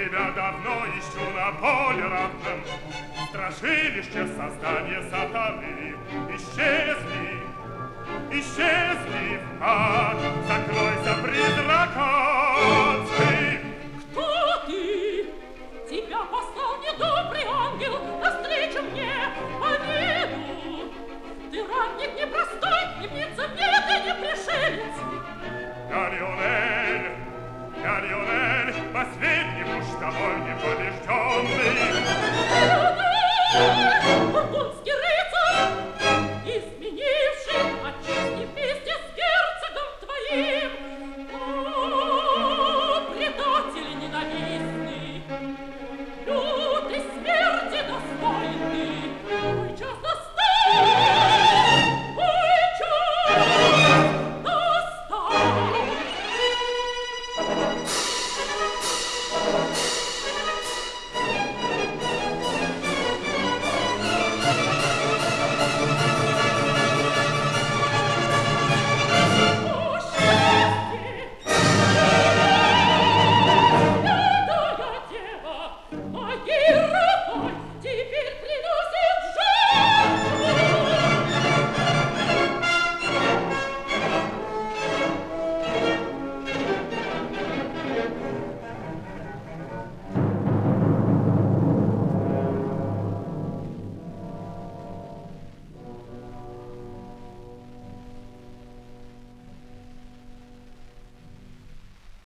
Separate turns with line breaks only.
Тебя давно ищу на поле равном. Страшилище создания сатаны. Исчезни, исчезни в ад, закройся, призракот.
Кто ты? Тебя послал недобрый ангел навстречу мне по виду. Ты ранник непростой, и птица нет, и не пришелец.
Я Лионель, последний муж тобой не побежден.